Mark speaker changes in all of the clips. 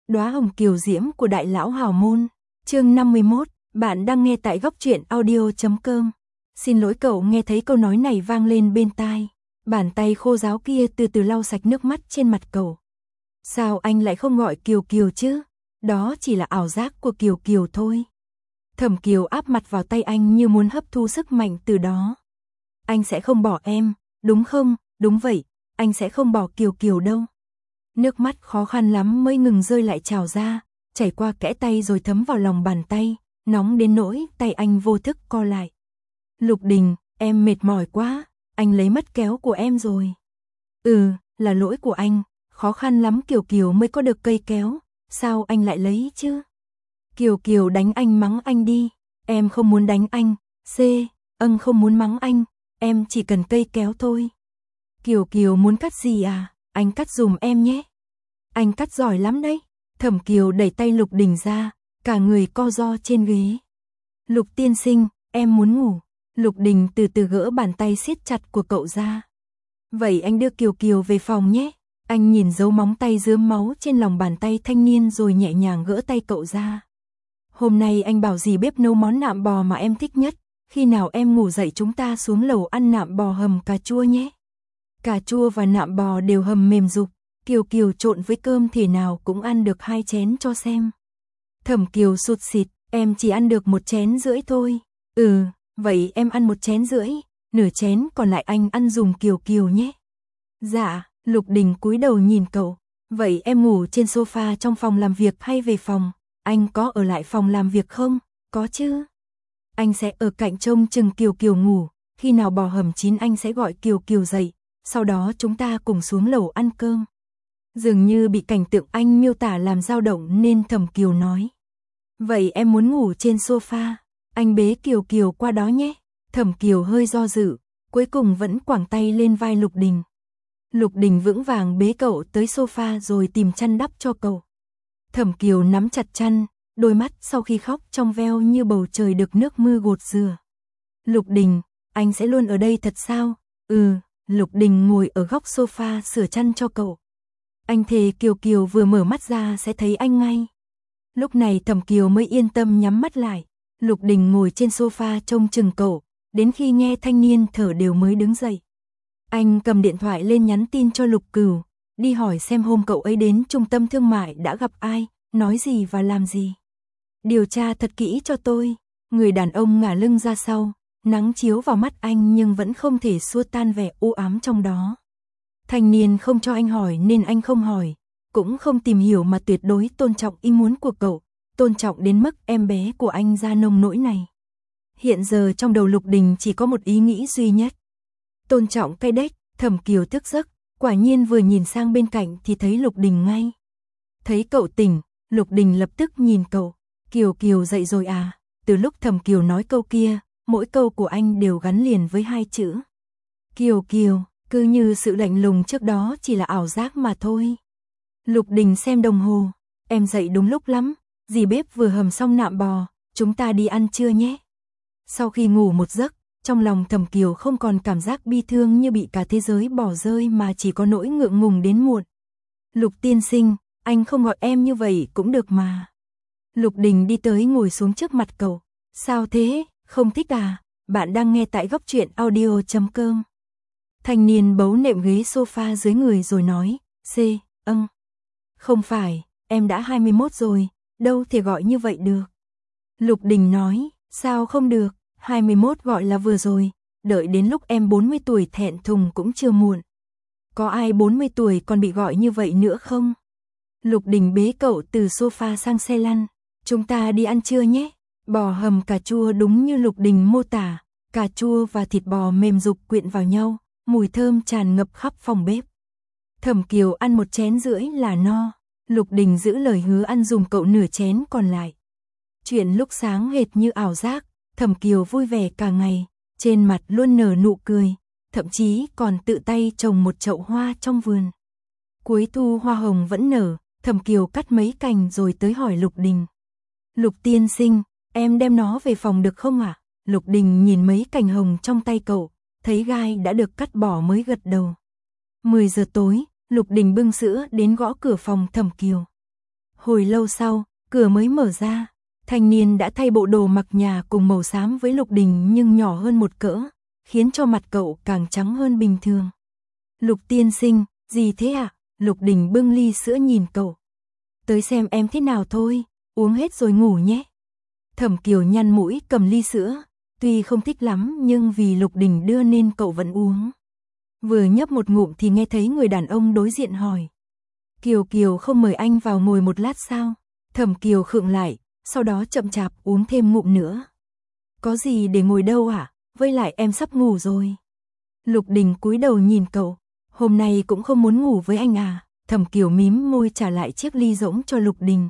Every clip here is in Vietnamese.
Speaker 1: Đóa hồng kiều diễm của đại lão hào môn. Chương 51, bạn đang nghe tại góc truyện audio.com. Xin lỗi cậu. Nghe thấy câu nói này vang lên bên tai. Bàn tay khô ráo kia từ từ lau sạch nước mắt trên mặt cậu. Sao anh lại không gọi Kiều Kiều chứ? Đó chỉ là ảo giác của Kiều Kiều thôi. Thẩm Kiều áp mặt vào tay anh như muốn hấp thu sức mạnh từ đó. Anh sẽ không bỏ em, đúng không? Đúng vậy, anh sẽ không bỏ Kiều Kiều đâu. Nước mắt khó khăn lắm mới ngừng rơi lại trào ra, chảy qua kẽ tay rồi thấm vào lòng bàn tay, nóng đến nỗi tay anh vô thức co lại. Lục Đình, em mệt mỏi quá, anh lấy mất kéo của em rồi. Là lỗi của anh, khó khăn lắm Kiều Kiều mới có được cây kéo, sao anh lại lấy chứ? Kiều Kiều đánh anh mắng anh đi, em không muốn đánh anh, không muốn mắng anh, em chỉ cần cây kéo thôi. Kiều Kiều muốn cắt gì à? Anh cắt dùm em nhé. Anh cắt giỏi lắm đấy. Thẩm Kiều đẩy tay Lục Đình ra, cả người co ro trên ghế. Lục tiên sinh, em muốn ngủ. Lục Đình từ từ gỡ bàn tay siết chặt của cậu ra. Vậy anh đưa Kiều Kiều về phòng nhé. Anh nhìn dấu móng tay rướm máu trên lòng bàn tay thanh niên rồi nhẹ nhàng gỡ tay cậu ra. Hôm nay anh bảo dì bếp nấu món nạm bò mà em thích nhất. Khi nào em ngủ dậy chúng ta xuống lầu ăn nạm bò hầm cà chua nhé. Cà chua và nạm bò đều hầm mềm rục, Kiều Kiều trộn với cơm thì nào cũng ăn được 2 chén cho xem. Thẩm Kiều sụt sịt, em chỉ ăn được 1 chén rưỡi thôi. Vậy em ăn 1 chén rưỡi, nửa chén còn lại anh ăn dùm Kiều Kiều nhé. Dạ, Lục Đình cúi đầu nhìn cậu. Vậy em ngủ trên sofa trong phòng làm việc hay về phòng? Anh có ở lại phòng làm việc không? Có chứ. Anh sẽ ở cạnh trông chừng Kiều Kiều ngủ, khi nào bò hầm chín anh sẽ gọi Kiều Kiều dậy. Sau đó chúng ta cùng xuống lầu ăn cơm. Dường như bị cảnh tượng anh miêu tả làm dao động nên Thẩm Kiều nói. Vậy em muốn ngủ trên sofa, anh bế Kiều Kiều qua đó nhé. Thẩm Kiều hơi do dự, cuối cùng vẫn quàng tay lên vai Lục Đình. Lục Đình vững vàng bế cậu tới sofa rồi tìm chăn đắp cho cậu. Thẩm Kiều nắm chặt chăn, đôi mắt sau khi khóc trong veo như bầu trời được nước mưa gột rửa. Lục Đình, anh sẽ luôn ở đây thật sao? Lục Đình ngồi ở góc sofa sửa chăn cho cậu. Anh thề Kiều Kiều vừa mở mắt ra sẽ thấy anh ngay. Lúc này Thẩm Kiều mới yên tâm nhắm mắt lại. Lục Đình ngồi trên sofa trông chừng cậu, đến khi nghe thanh niên thở đều mới đứng dậy. Anh cầm điện thoại lên nhắn tin cho Lục Cửu, đi hỏi xem hôm cậu ấy đến trung tâm thương mại đã gặp ai, nói gì và làm gì. Điều tra thật kỹ cho tôi. Người đàn ông ngả lưng ra sau. Nắng chiếu vào mắt anh nhưng vẫn không thể xua tan vẻ u ám trong đó. Thanh niên không cho anh hỏi nên anh không hỏi, cũng không tìm hiểu mà tuyệt đối tôn trọng ý muốn của cậu, tôn trọng đến mức em bé của anh ra nông nỗi này. Hiện giờ trong đầu Lục Đình chỉ có một ý nghĩ duy nhất. Tôn trọng cái đếch. Thẩm Kiều thức giấc, quả nhiên vừa nhìn sang bên cạnh thì thấy Lục Đình ngay. Thấy cậu tỉnh, Lục Đình lập tức nhìn cậu. Kiều Kiều dậy rồi à? Từ lúc Thẩm Kiều nói câu kia, mỗi câu của anh đều gắn liền với 2 chữ. Kiều Kiều, cứ như sự lạnh lùng trước đó chỉ là ảo giác mà thôi. Lục Đình xem đồng hồ, em dậy đúng lúc lắm, dì bếp vừa hầm xong nạm bò, chúng ta đi ăn trưa nhé. Sau khi ngủ một giấc, trong lòng Thẩm Kiều không còn cảm giác bi thương như bị cả thế giới bỏ rơi mà chỉ có nỗi ngượng ngùng đến muộn. Lục tiên sinh, anh không gọi em như vậy cũng được mà. Lục Đình đi tới ngồi xuống trước mặt cậu. Sao thế, không thích à? Bạn đang nghe tại góc truyện audio.com. Thanh niên bấu nệm ghế sofa dưới người rồi nói. Không phải, em đã 21 rồi, đâu thể gọi như vậy được. Lục Đình nói, sao không được, 21 gọi là vừa rồi, đợi đến lúc em 40 tuổi thẹn thùng cũng chưa muộn. Có ai 40 tuổi còn bị gọi như vậy nữa không? Lục Đình bế cậu từ sofa sang xe lăn. Chúng ta đi ăn trưa nhé. Bò hầm cà chua đúng như Lục Đình mô tả, cà chua và thịt bò mềm rục quyện vào nhau, mùi thơm tràn ngập khắp phòng bếp. Thẩm Kiều ăn 1 chén rưỡi là no, Lục Đình giữ lời hứa ăn dùm cậu nửa chén còn lại. Chuyện lúc sáng hệt như ảo giác, Thẩm Kiều vui vẻ cả ngày, trên mặt luôn nở nụ cười, thậm chí còn tự tay trồng một chậu hoa trong vườn. Cuối thu hoa hồng vẫn nở, Thẩm Kiều cắt mấy cành rồi tới hỏi Lục Đình. Lục tiên sinh, em đem nó về phòng được không ạ? Lục Đình nhìn mấy cành hồng trong tay cậu, thấy gai đã được cắt bỏ mới gật đầu. 10 giờ tối, Lục Đình bưng sữa đến gõ cửa phòng Thẩm Kiều. Hồi lâu sau, cửa mới mở ra. Thanh niên đã thay bộ đồ mặc nhà cùng màu xám với Lục Đình nhưng nhỏ hơn một cỡ, khiến cho mặt cậu càng trắng hơn bình thường. Lục tiên sinh, gì thế ạ? Lục Đình bưng ly sữa nhìn cậu. Tới xem em thế nào thôi, uống hết rồi ngủ nhé. Thẩm Kiều nhăn mũi cầm ly sữa, tuy không thích lắm nhưng vì Lục Đình đưa nên cậu vẫn uống. Vừa nhấp một ngụm thì nghe thấy người đàn ông đối diện hỏi. Kiều Kiều không mời anh vào ngồi một lát sao? Thẩm Kiều khựng lại, sau đó chậm chạp uống thêm ngụm nữa. Có gì để ngồi đâu à? Với lại em sắp ngủ rồi. Lục Đình cúi đầu nhìn cậu. Hôm nay cũng không muốn ngủ với anh à? Thẩm Kiều mím môi trả lại chiếc ly rỗng cho Lục Đình.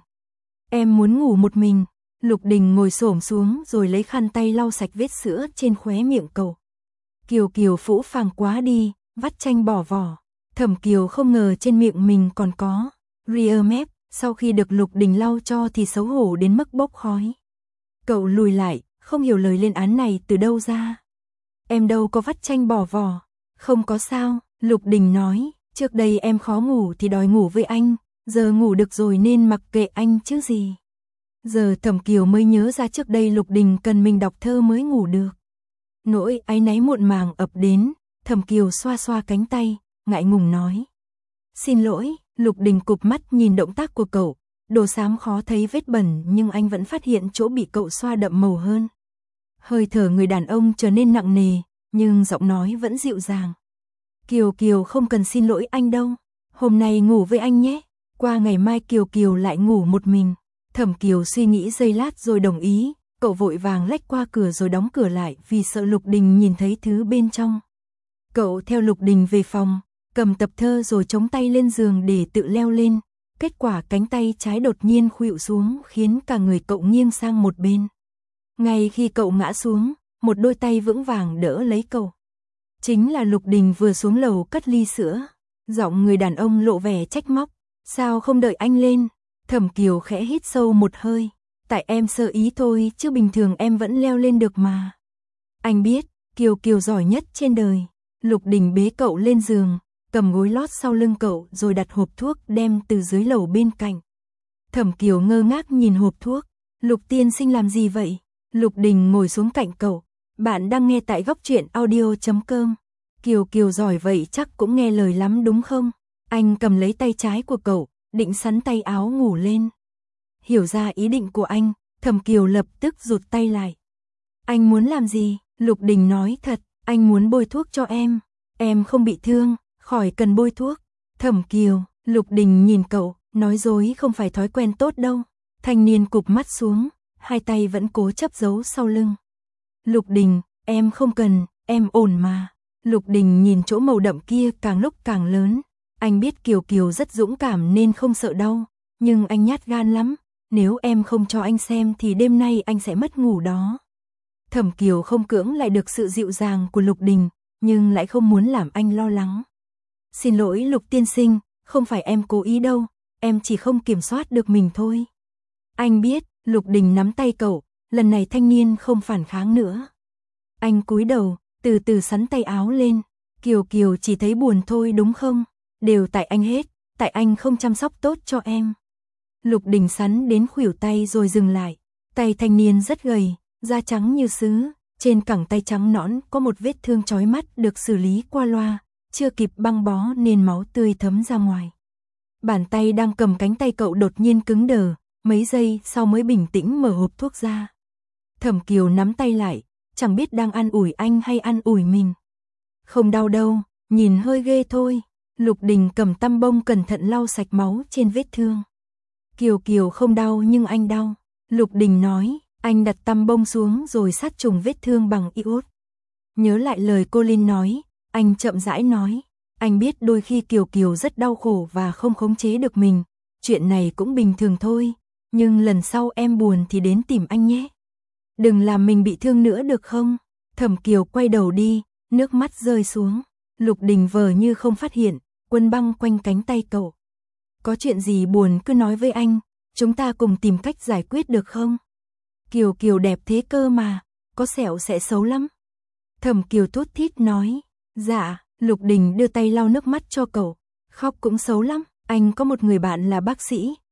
Speaker 1: Em muốn ngủ một mình. Lục Đình ngồi xổm xuống rồi lấy khăn tay lau sạch vết sữa trên khóe miệng cậu. Kiều Kiều phũ phàng quá đi, vắt chanh bỏ vỏ. Thẩm Kiều không ngờ trên miệng mình còn có rear mép, sau khi được Lục Đình lau cho thì xấu hổ đến mức bốc khói. Cậu lùi lại, không hiểu lời lên án này từ đâu ra. Em đâu có vắt chanh bỏ vỏ. Không có sao, Lục Đình nói, trước đây em khó ngủ thì đòi ngủ với anh, giờ ngủ được rồi nên mặc kệ anh chứ gì. Giờ Thẩm Kiều mới nhớ ra trước đây Lục Đình cần mình đọc thơ mới ngủ được. Nỗi áy náy muộn màng ập đến, Thẩm Kiều xoa xoa cánh tay, ngại ngùng nói. Xin lỗi, Lục Đình cụp mắt nhìn động tác của cậu, đồ xám khó thấy vết bẩn nhưng anh vẫn phát hiện chỗ bị cậu xoa đậm màu hơn. Hơi thở người đàn ông trở nên nặng nề, nhưng giọng nói vẫn dịu dàng. Kiều Kiều không cần xin lỗi anh đâu, hôm nay ngủ với anh nhé, qua ngày mai Kiều Kiều lại ngủ một mình. Thẩm Kiều suy nghĩ giây lát rồi đồng ý, cậu vội vàng lách qua cửa rồi đóng cửa lại vì sợ Lục Đình nhìn thấy thứ bên trong. Cậu theo Lục Đình về phòng, cầm tập thơ rồi chống tay lên giường để tự leo lên, kết quả cánh tay trái đột nhiên khuỵu xuống khiến cả người cậu nghiêng sang một bên. Ngay khi cậu ngã xuống, một đôi tay vững vàng đỡ lấy cậu. Chính là Lục Đình vừa xuống lầu cất ly sữa, giọng người đàn ông lộ vẻ trách móc, sao không đợi anh lên? Thẩm Kiều khẽ hít sâu một hơi, tại em sơ ý thôi chứ bình thường em vẫn leo lên được mà. Anh biết, Kiều Kiều giỏi nhất trên đời. Lục Đình bế cậu lên giường, cầm gối lót sau lưng cậu rồi đặt hộp thuốc đem từ dưới lầu bên cạnh. Thẩm Kiều ngơ ngác nhìn hộp thuốc, Lục tiên sinh làm gì vậy? Lục Đình ngồi xuống cạnh cậu, bạn đang nghe tại góc truyện audio.com. Kiều Kiều giỏi vậy chắc cũng nghe lời lắm đúng không? Anh cầm lấy tay trái của cậu, định sắn tay áo ngủ lên. Hiểu ra ý định của anh, Thẩm Kiều lập tức rụt tay lại. Anh muốn làm gì? Lục Đình nói thật, anh muốn bôi thuốc cho em không bị thương, khỏi cần bôi thuốc. Thẩm Kiều, Lục Đình nhìn cậu, nói dối không phải thói quen tốt đâu. Thanh niên cụp mắt xuống, hai tay vẫn cố chấp giấu sau lưng. Lục Đình, em không cần, em ổn mà. Lục Đình nhìn chỗ màu đậm kia càng lúc càng lớn. Anh biết Kiều Kiều rất dũng cảm nên không sợ đau, nhưng anh nhát gan lắm. Nếu em không cho anh xem thì đêm nay anh sẽ mất ngủ đó. Thẩm Kiều không cưỡng lại được sự dịu dàng của Lục Đình, nhưng lại không muốn làm anh lo lắng. Xin lỗi Lục tiên sinh, không phải em cố ý đâu, em chỉ không kiểm soát được mình thôi. Anh biết, Lục Đình nắm tay cậu, lần này thanh niên không phản kháng nữa. Anh cúi đầu, từ từ xắn tay áo lên. Kiều Kiều chỉ thấy buồn thôi đúng không? Đều tại anh hết, tại anh không chăm sóc tốt cho em. Lục Đình sắn đến khuỷu tay rồi dừng lại. Tay thanh niên rất gầy, da trắng như sứ, trên cẳng tay trắng nõn có một vết thương chói mắt được xử lý qua loa, chưa kịp băng bó nên máu tươi thấm ra ngoài. Bàn tay đang cầm cánh tay cậu đột nhiên cứng đờ, mấy giây sau mới bình tĩnh mở hộp thuốc ra. Thẩm Kiều nắm tay lại, chẳng biết đang an ủi anh hay an ủi mình. Không đau đâu, nhìn hơi ghê thôi. Lục Đình cầm tăm bông cẩn thận lau sạch máu trên vết thương. Kiều Kiều không đau nhưng anh đau. Lục Đình nói, anh đặt tăm bông xuống rồi sát trùng vết thương bằng iốt. Nhớ lại lời cô Linh nói, anh chậm rãi nói, anh biết đôi khi Kiều Kiều rất đau khổ và không khống chế được mình, chuyện này cũng bình thường thôi, nhưng lần sau em buồn thì đến tìm anh nhé. Đừng làm mình bị thương nữa được không? Thẩm Kiều quay đầu đi, nước mắt rơi xuống. Lục Đình vờ như không phát hiện, quấn băng quanh cánh tay cậu. Có chuyện gì buồn cứ nói với anh, chúng ta cùng tìm cách giải quyết được không? Kiều Kiều đẹp thế cơ mà, có sẹo sẽ xấu lắm. Thẩm Kiều thút thít nói, dạ. Lục Đình đưa tay lau nước mắt cho cậu. Khóc cũng xấu lắm, anh có một người bạn là bác sĩ,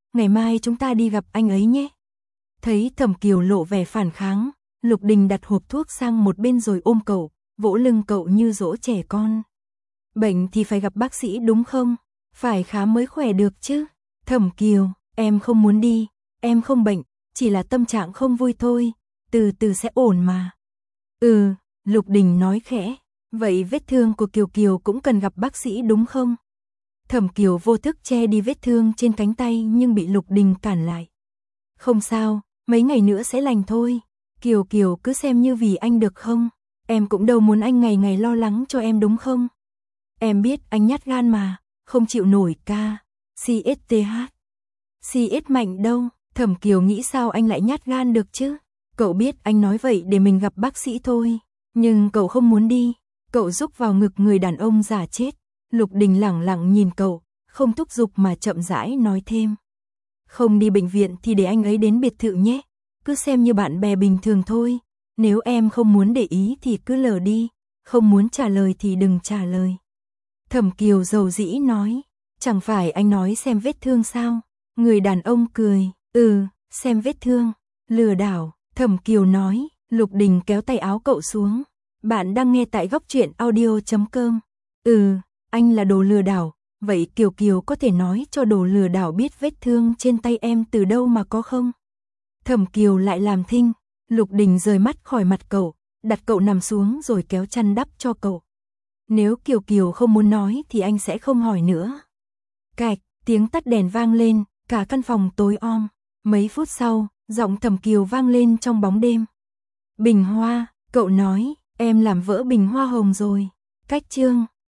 Speaker 1: ngày mai chúng ta đi gặp anh ấy nhé. Thấy Thẩm Kiều lộ vẻ phản kháng, Lục Đình đặt hộp thuốc sang một bên rồi ôm cậu, vỗ lưng cậu như dỗ trẻ con. Bệnh thì phải gặp bác sĩ đúng không? Phải khám mới khỏe được chứ. Thẩm Kiều, em không muốn đi, em không bệnh, chỉ là tâm trạng không vui thôi, từ từ sẽ ổn mà. Lục Đình nói khẽ, vậy vết thương của Kiều Kiều cũng cần gặp bác sĩ đúng không? Thẩm Kiều vô thức che đi vết thương trên cánh tay nhưng bị Lục Đình cản lại. Không sao, mấy ngày nữa sẽ lành thôi. Kiều Kiều cứ xem như vì anh được không? Em cũng đâu muốn anh ngày ngày lo lắng cho em đúng không? Em biết anh nhát gan mà, không chịu nổi CSTH. CS mạnh đâu, Thẩm Kiều nghĩ sao anh lại nhát gan được chứ? Cậu biết anh nói vậy để mình gặp bác sĩ thôi, nhưng cậu không muốn đi. Cậu rúc vào ngực người đàn ông giả chết. Lục Đình lẳng lặng nhìn cậu, không thúc giục mà chậm rãi nói thêm. Không đi bệnh viện thì để anh ấy đến biệt thự nhé, cứ xem như bạn bè bình thường thôi. Nếu em không muốn để ý thì cứ lờ đi, không muốn trả lời thì đừng trả lời. Thẩm Kiều dầu dĩ nói, chẳng phải anh nói xem vết thương sao? Người đàn ông cười, xem vết thương, lừa đảo. Thẩm Kiều nói. Lục Đình kéo tay áo cậu xuống. Bạn đang nghe tại góc truyện audio.com. Anh là đồ lừa đảo, vậy Kiều Kiều có thể nói cho đồ lừa đảo biết vết thương trên tay em từ đâu mà có không? Thẩm Kiều lại làm thinh. Lục Đình rời mắt khỏi mặt cậu, đặt cậu nằm xuống rồi kéo chăn đắp cho cậu. Nếu Kiều Kiều không muốn nói thì anh sẽ không hỏi nữa. Cạch, tiếng tắt đèn vang lên, cả căn phòng tối om. Mấy phút sau, giọng Thẩm Kiều vang lên trong bóng đêm. Bình hoa, cậu nói, em làm vỡ bình hoa hồng rồi. Cách chương